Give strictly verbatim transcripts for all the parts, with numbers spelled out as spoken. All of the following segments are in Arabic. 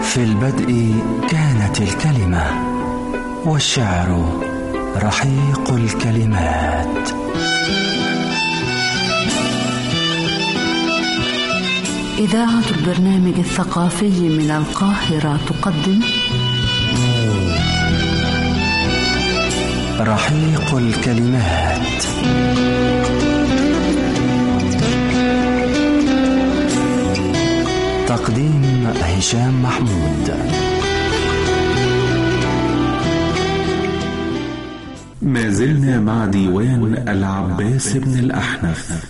في البدء كانت الكلمة، والشعر رحيق الكلمات. إذاعة البرنامج الثقافي من القاهرة تقدم رحيق الكلمات. تقديم هشام محمود. ما زلنا مع ديوان العباس بن الأحنف.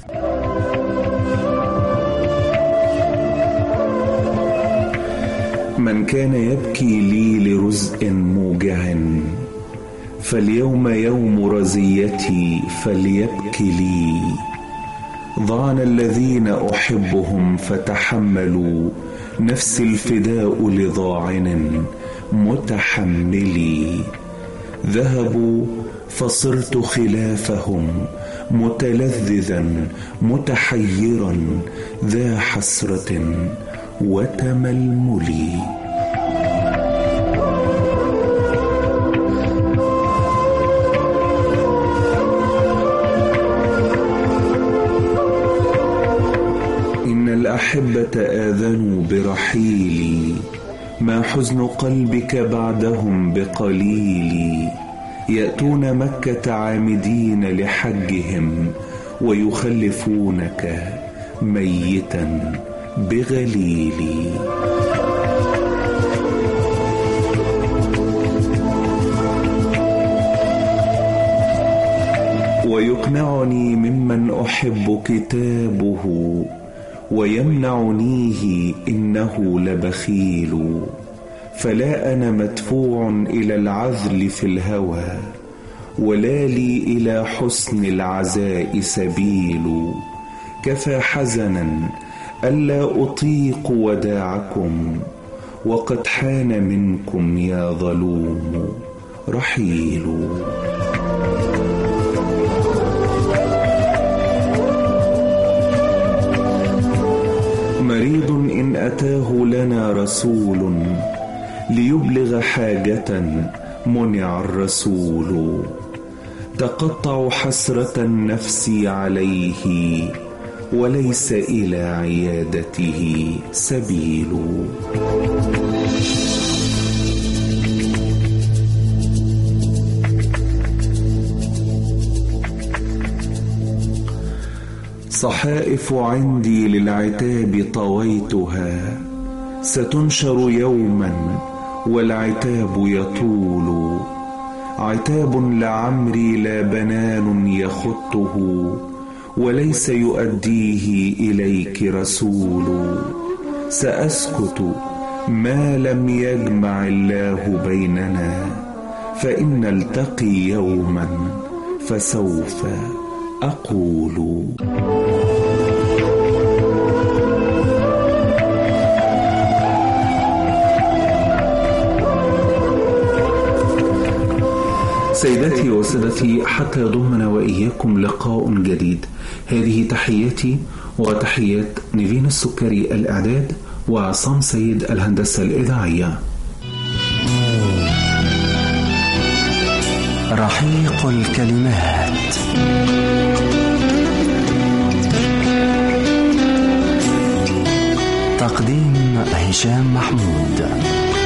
من كان يبكي لي لرزء موجع، فاليوم يوم رزيتي فليبكي لي. ضعن الذين أحبهم فتحملوا، نفس الفداء لضاعن متحملي. ذهبوا فصرت خلافهم، متلذذا متحيرا ذا حسرة وتململي. إن الأحبة آذنوا برحيلي، ما حزن قلبك بعدهم بقليل. يأتون مكة عامدين لحجهم، ويخلفونك ميتا بغليلي. ويقنعني ممن أحب كتابه، ويمنعنيه إنه لبخيل. فلا أنا مدفوع إلى العذل في الهوى، ولا لي إلى حسن العزاء سبيل. كفى حزنا ألا أطيق وداعكم، وقد حان منكم يا ظلوم رحيل. مريض إن أتاه لنا رسول، ليبلغ حاجة منع الرسول. تقطع حسرة نفسي عليه، وليس إلى عيادته سبيل. صحائف عندي للعتاب طويتها، ستنشر يوما والعتاب يطول. عتاب لعمري لا بنان يخطه، وليس يؤديه إليك رسول. سأسكت ما لم يجمع الله بيننا، فإن نلتقي يوما فسوف أقول. سيداتي وسادتي، حتى يضمنا وإياكم لقاء جديد. هذه تحياتي وتحيات نيفين السكري الإعداد، وعصام سيد الهندسة الإذاعية. رحيق الكلمات. تقديم هشام محمود.